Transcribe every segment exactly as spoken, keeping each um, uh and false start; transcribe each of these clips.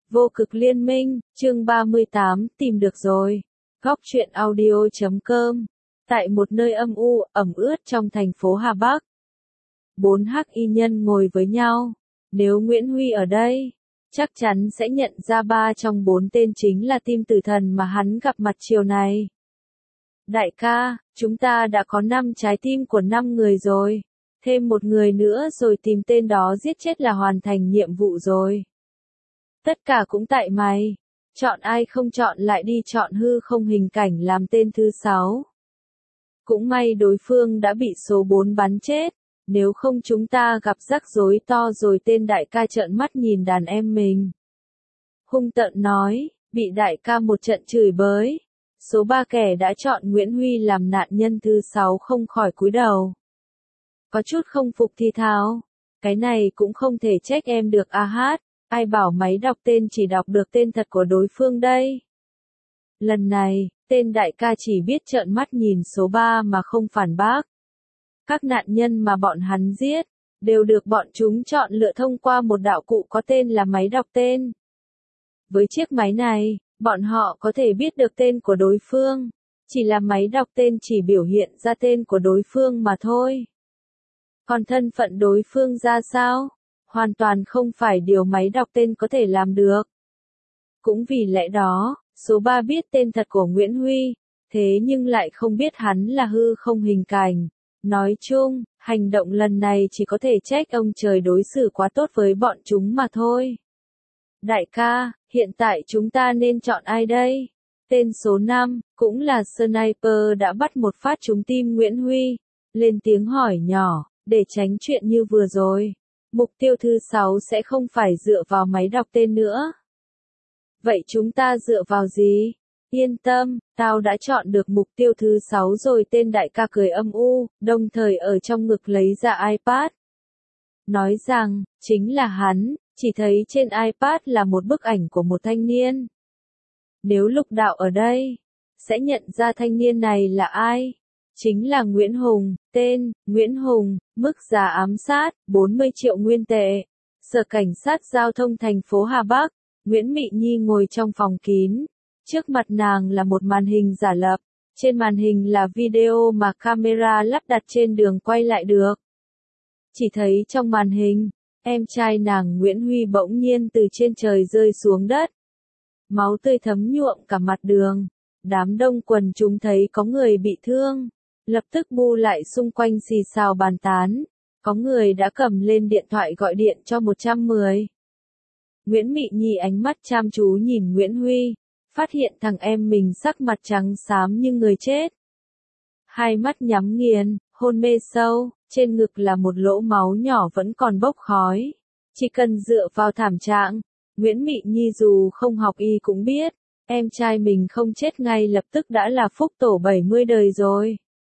Vô cực liên minh, chương ba mươi tám, tìm được rồi. Góc truyện audio chấm com. Tại một nơi âm u, ẩm ướt trong thành phố Hà Bắc. Bốn hắc y nhân ngồi với nhau. Nếu Nguyễn Huy ở đây, chắc chắn sẽ nhận ra ba trong bốn tên chính là Tim Tử Thần mà hắn gặp mặt chiều này. Đại ca, chúng ta đã có năm trái tim của năm người rồi. Thêm một người nữa rồi tìm tên đó giết chết là hoàn thành nhiệm vụ rồi. Tất cả cũng tại mày. Chọn ai không chọn lại đi chọn hư không hình cảnh làm tên thứ sáu. Cũng may đối phương đã bị số bốn bắn chết. Nếu không chúng ta gặp rắc rối to rồi. Tên đại ca trợn mắt nhìn đàn em mình. Hung tợn nói, bị đại ca một trận chửi bới. Số ba kẻ đã chọn Nguyễn Huy làm nạn nhân thứ sáu không khỏi cúi đầu. Có chút không phục thì thào. Cái này cũng không thể trách em được a hát. Ai bảo máy đọc tên chỉ đọc được tên thật của đối phương đây. Lần này, tên đại ca chỉ biết trợn mắt nhìn số ba mà không phản bác. Các nạn nhân mà bọn hắn giết, đều được bọn chúng chọn lựa thông qua một đạo cụ có tên là máy đọc tên. Với chiếc máy này, bọn họ có thể biết được tên của đối phương. Chỉ là máy đọc tên chỉ biểu hiện ra tên của đối phương mà thôi. Còn thân phận đối phương ra sao? Hoàn toàn không phải điều máy đọc tên có thể làm được. Cũng vì lẽ đó, số ba biết tên thật của Nguyễn Huy, thế nhưng lại không biết hắn là hư không hình cảnh. Nói chung, hành động lần này chỉ có thể trách ông trời đối xử quá tốt với bọn chúng mà thôi. Đại ca, hiện tại chúng ta nên chọn ai đây? Tên số năm, cũng là sniper đã bắt một phát trúng tim Nguyễn Huy, lên tiếng hỏi nhỏ, để tránh chuyện như vừa rồi. Mục tiêu thứ sáu sẽ không phải dựa vào máy đọc tên nữa. Vậy chúng ta dựa vào gì? Yên tâm, tao đã chọn được mục tiêu thứ sáu rồi. Tên đại ca cười âm u, đồng thời ở trong ngực lấy ra iPad. Nói rằng, chính là hắn, chỉ thấy trên iPad là một bức ảnh của một thanh niên. Nếu Lục Đạo ở đây, sẽ nhận ra thanh niên này là ai? Chính là Nguyễn Hùng, tên, Nguyễn Hùng, mức giá ám sát, bốn mươi triệu nguyên tệ. Sở Cảnh sát Giao thông thành phố Hà Bắc, Nguyễn Mị Nhi ngồi trong phòng kín. Trước mặt nàng là một màn hình giả lập. Trên màn hình là video mà camera lắp đặt trên đường quay lại được. Chỉ thấy trong màn hình, em trai nàng Nguyễn Huy bỗng nhiên từ trên trời rơi xuống đất. Máu tươi thấm nhuộm cả mặt đường. Đám đông quần chúng thấy có người bị thương. Lập tức bu lại xung quanh xì xào bàn tán. Có người đã cầm lên điện thoại gọi điện cho một trăm mười. Nguyễn Mị Nhi ánh mắt chăm chú nhìn Nguyễn Huy. Phát hiện thằng em mình sắc mặt trắng xám như người chết. Hai mắt nhắm nghiền, hôn mê sâu, trên ngực là một lỗ máu nhỏ vẫn còn bốc khói. Chỉ cần dựa vào thảm trạng, Nguyễn Mị Nhi dù không học y cũng biết, em trai mình không chết ngay lập tức đã là phúc tổ bảy mươi đời rồi.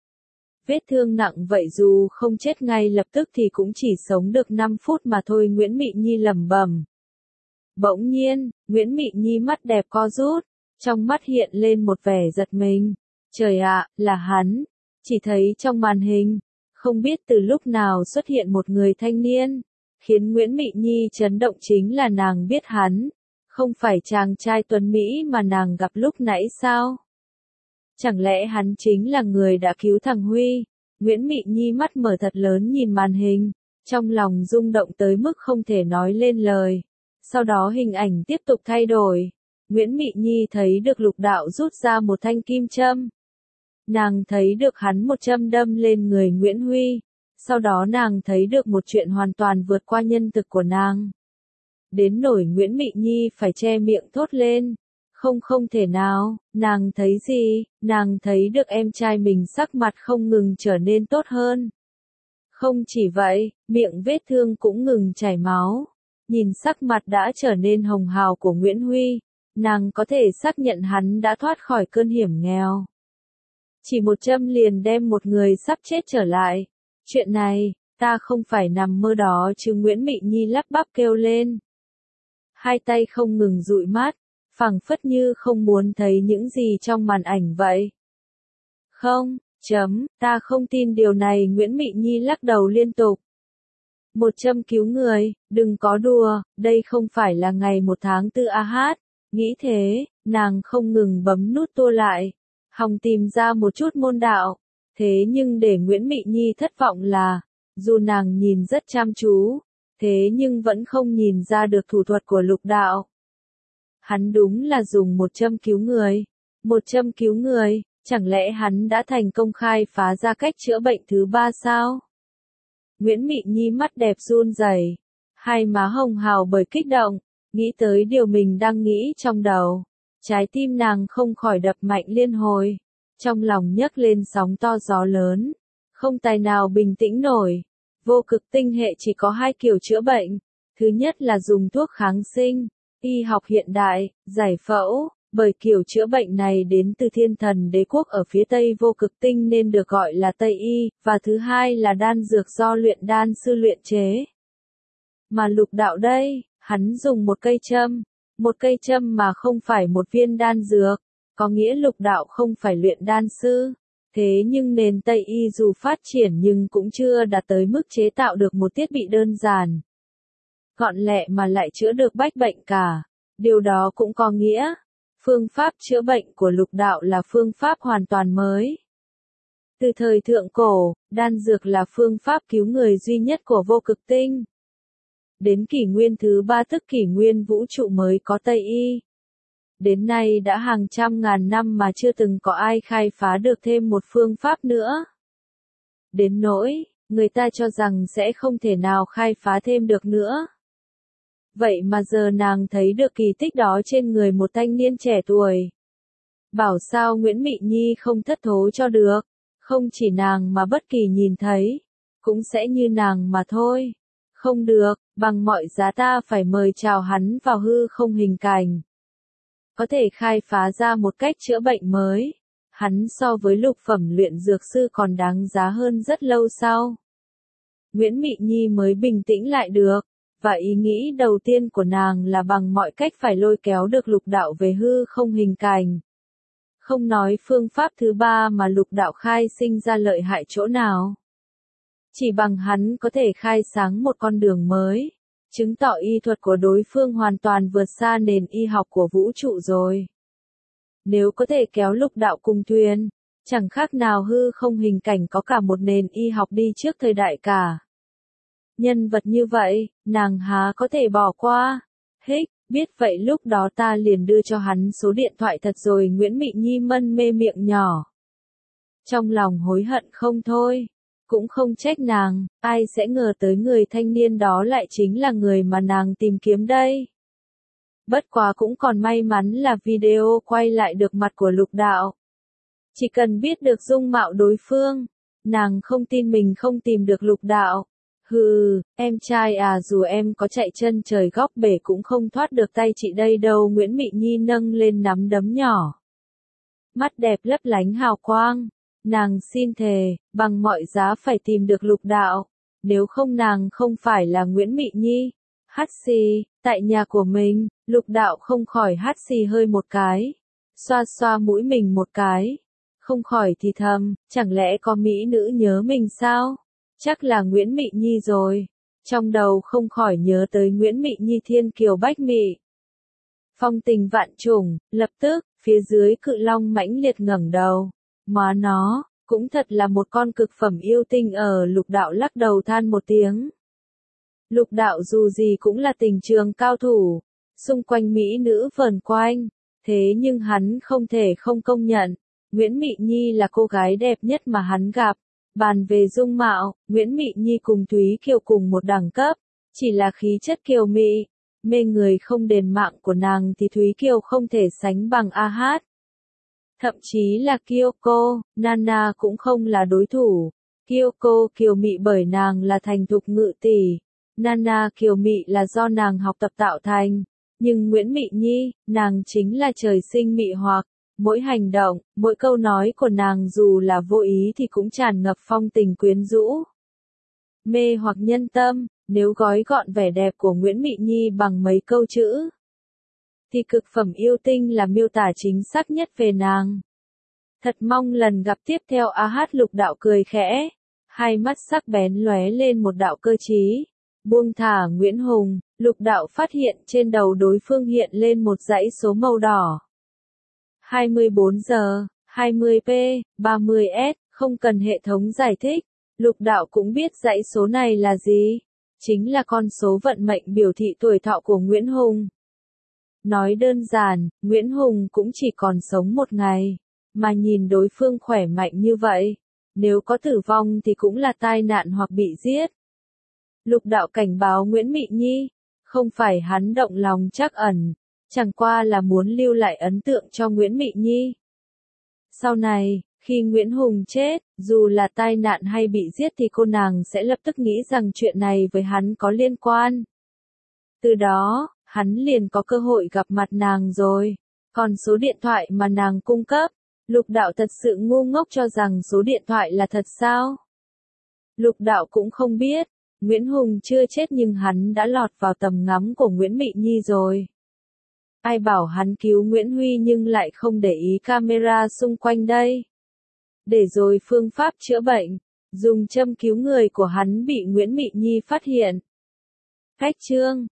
Vết thương nặng vậy dù không chết ngay lập tức thì cũng chỉ sống được năm phút mà thôi. Nguyễn Mị Nhi lẩm bẩm. Bỗng nhiên, Nguyễn Mị Nhi mắt đẹp co rút, trong mắt hiện lên một vẻ giật mình. Trời ạ, là hắn. Chỉ thấy trong màn hình, không biết từ lúc nào xuất hiện một người thanh niên. Khiến Nguyễn Mị Nhi chấn động chính là nàng biết hắn. Không phải chàng trai tuấn Mỹ mà nàng gặp lúc nãy sao? Chẳng lẽ hắn chính là người đã cứu thằng Huy? Nguyễn Mị Nhi mắt mở thật lớn nhìn màn hình. Trong lòng rung động tới mức không thể nói lên lời. Sau đó hình ảnh tiếp tục thay đổi. Nguyễn Mị Nhi thấy được Lục Đạo rút ra một thanh kim châm. Nàng thấy được hắn một châm đâm lên người Nguyễn Huy. Sau đó nàng thấy được một chuyện hoàn toàn vượt qua nhân thực của nàng. Đến nỗi Nguyễn Mị Nhi phải che miệng thốt lên. Không không thể nào, nàng thấy gì? Nàng thấy được em trai mình sắc mặt không ngừng trở nên tốt hơn. Không chỉ vậy, miệng vết thương cũng ngừng chảy máu. Nhìn sắc mặt đã trở nên hồng hào của Nguyễn Huy, nàng có thể xác nhận hắn đã thoát khỏi cơn hiểm nghèo. Chỉ một châm liền đem một người sắp chết trở lại. Chuyện này, ta không phải nằm mơ đó chứ. Nguyễn Mị Nhi lắp bắp kêu lên. Hai tay không ngừng dụi mắt, phảng phất như không muốn thấy những gì trong màn ảnh vậy. Không, chấm, ta không tin điều này. Nguyễn Mị Nhi lắc đầu liên tục. Một châm cứu người, đừng có đùa, đây không phải là ngày một tháng tư a hát. Nghĩ thế, nàng không ngừng bấm nút tua lại, hòng tìm ra một chút môn đạo. Thế nhưng để Nguyễn Mị Nhi thất vọng là, dù nàng nhìn rất chăm chú, thế nhưng vẫn không nhìn ra được thủ thuật của lục đạo. Hắn đúng là dùng một châm cứu người. Một châm cứu người, chẳng lẽ hắn đã thành công khai phá ra cách chữa bệnh thứ ba sao? Nguyễn Mị Nhi mắt đẹp run rẩy, hai má hồng hào bởi kích động, nghĩ tới điều mình đang nghĩ trong đầu. Trái tim nàng không khỏi đập mạnh liên hồi, trong lòng nhấc lên sóng to gió lớn, không tài nào bình tĩnh nổi. Vô cực tinh hệ chỉ có hai kiểu chữa bệnh, thứ nhất là dùng thuốc kháng sinh, y học hiện đại, giải phẫu, bởi kiểu chữa bệnh này đến từ thiên thần đế quốc ở phía tây vô cực tinh nên được gọi là Tây y, và thứ hai là đan dược do luyện đan sư luyện chế. Mà lục đạo đây, hắn dùng một cây châm, một cây châm mà không phải một viên đan dược, có nghĩa lục đạo không phải luyện đan sư. Thế nhưng nền Tây y dù phát triển nhưng cũng chưa đạt tới mức chế tạo được một thiết bị đơn giản, gọn lẹ mà lại chữa được bách bệnh cả. Điều đó cũng có nghĩa, phương pháp chữa bệnh của lục đạo là phương pháp hoàn toàn mới. Từ thời thượng cổ, đan dược là phương pháp cứu người duy nhất của vô cực tinh. Đến kỷ nguyên thứ ba tức kỷ nguyên vũ trụ mới có Tây y. Đến nay đã hàng trăm ngàn năm mà chưa từng có ai khai phá được thêm một phương pháp nữa. Đến nỗi, người ta cho rằng sẽ không thể nào khai phá thêm được nữa. Vậy mà giờ nàng thấy được kỳ tích đó trên người một thanh niên trẻ tuổi. Bảo sao Nguyễn Mị Nhi không thất thố cho được, không chỉ nàng mà bất kỳ nhìn thấy, cũng sẽ như nàng mà thôi. Không được, bằng mọi giá ta phải mời chào hắn vào hư không hình cảnh. Có thể khai phá ra một cách chữa bệnh mới. Hắn so với lục phẩm luyện dược sư còn đáng giá hơn rất lâu sau. Nguyễn Mị Nhi mới bình tĩnh lại được, và ý nghĩ đầu tiên của nàng là bằng mọi cách phải lôi kéo được lục đạo về hư không hình cảnh. Không nói phương pháp thứ ba mà lục đạo khai sinh ra lợi hại chỗ nào. Chỉ bằng hắn có thể khai sáng một con đường mới, chứng tỏ y thuật của đối phương hoàn toàn vượt xa nền y học của vũ trụ rồi. Nếu có thể kéo lục đạo cùng thuyền, chẳng khác nào hư không hình cảnh có cả một nền y học đi trước thời đại cả. Nhân vật như vậy, nàng há có thể bỏ qua. Hích, biết vậy lúc đó ta liền đưa cho hắn số điện thoại thật rồi. Nguyễn Mị Nhi mân mê miệng nhỏ. Trong lòng hối hận không thôi. Cũng không trách nàng, ai sẽ ngờ tới người thanh niên đó lại chính là người mà nàng tìm kiếm đây. Bất quá cũng còn may mắn là video quay lại được mặt của lục đạo. Chỉ cần biết được dung mạo đối phương, nàng không tin mình không tìm được lục đạo. Hừ, em trai à, dù em có chạy chân trời góc bể cũng không thoát được tay chị đây đâu. Nguyễn Mị Nhi nâng lên nắm đấm nhỏ, mắt đẹp lấp lánh hào quang. Nàng xin thề, bằng mọi giá phải tìm được lục đạo, nếu không nàng không phải là Nguyễn Mị Nhi. Hắt xì, tại nhà của mình, lục đạo không khỏi hắt xì hơi một cái, xoa xoa mũi mình một cái, không khỏi thì thầm, chẳng lẽ có mỹ nữ nhớ mình sao? Chắc là Nguyễn Mị Nhi rồi. Trong đầu không khỏi nhớ tới Nguyễn Mị Nhi thiên kiều bách mị, phong tình vạn trùng. Lập tức, phía dưới cự long mãnh liệt ngẩng đầu. Má nó, cũng thật là một con cực phẩm yêu tinh. Ở lục đạo lắc đầu than một tiếng. Lục đạo dù gì cũng là tình trường cao thủ, xung quanh mỹ nữ vờn quanh, thế nhưng hắn không thể không công nhận, Nguyễn Mị Nhi là cô gái đẹp nhất mà hắn gặp. Bàn về dung mạo, Nguyễn Mị Nhi cùng Thúy Kiều cùng một đẳng cấp, chỉ là khí chất kiều mị, mê người không đền mạng của nàng thì Thúy Kiều không thể sánh bằng a hát. Thậm chí là Kyoko, Nana cũng không là đối thủ. Kyoko kiều mị bởi nàng là thành thục ngự tỷ, Nana kiều mị là do nàng học tập tạo thành, nhưng Nguyễn Mị Nhi, nàng chính là trời sinh mị hoặc. Mỗi hành động, mỗi câu nói của nàng dù là vô ý thì cũng tràn ngập phong tình quyến rũ, mê hoặc nhân tâm. Nếu gói gọn vẻ đẹp của Nguyễn Mị Nhi bằng mấy câu chữ, thì cực phẩm yêu tinh là miêu tả chính xác nhất về nàng. Thật mong lần gặp tiếp theo. A hát lục đạo cười khẽ, hai mắt sắc bén lóe lên một đạo cơ trí. Buông thả Nguyễn Hùng, Lục Đạo phát hiện trên đầu đối phương hiện lên một dãy số màu đỏ. hai mươi bốn giờ, hai mươi p, ba mươi s, không cần hệ thống giải thích. Lục Đạo cũng biết dãy số này là gì. Chính là con số vận mệnh biểu thị tuổi thọ của Nguyễn Hùng. Nói đơn giản, Nguyễn Hùng cũng chỉ còn sống một ngày. Mà nhìn đối phương khỏe mạnh như vậy, nếu có tử vong thì cũng là tai nạn hoặc bị giết. Lục Đạo cảnh báo Nguyễn Mị Nhi, không phải hắn động lòng trắc ẩn, chẳng qua là muốn lưu lại ấn tượng cho Nguyễn Mị Nhi. Sau này, khi Nguyễn Hùng chết, dù là tai nạn hay bị giết thì cô nàng sẽ lập tức nghĩ rằng chuyện này với hắn có liên quan. Từ đó, hắn liền có cơ hội gặp mặt nàng rồi. Còn số điện thoại mà nàng cung cấp, Lục Đạo thật sự ngu ngốc cho rằng số điện thoại là thật sao? Lục Đạo cũng không biết, Nguyễn Hùng chưa chết nhưng hắn đã lọt vào tầm ngắm của Nguyễn Mị Nhi rồi. Ai bảo hắn cứu Nguyễn Huy nhưng lại không để ý camera xung quanh đây. Để rồi phương pháp chữa bệnh, dùng châm cứu người của hắn bị Nguyễn Mị Nhi phát hiện. Khách chương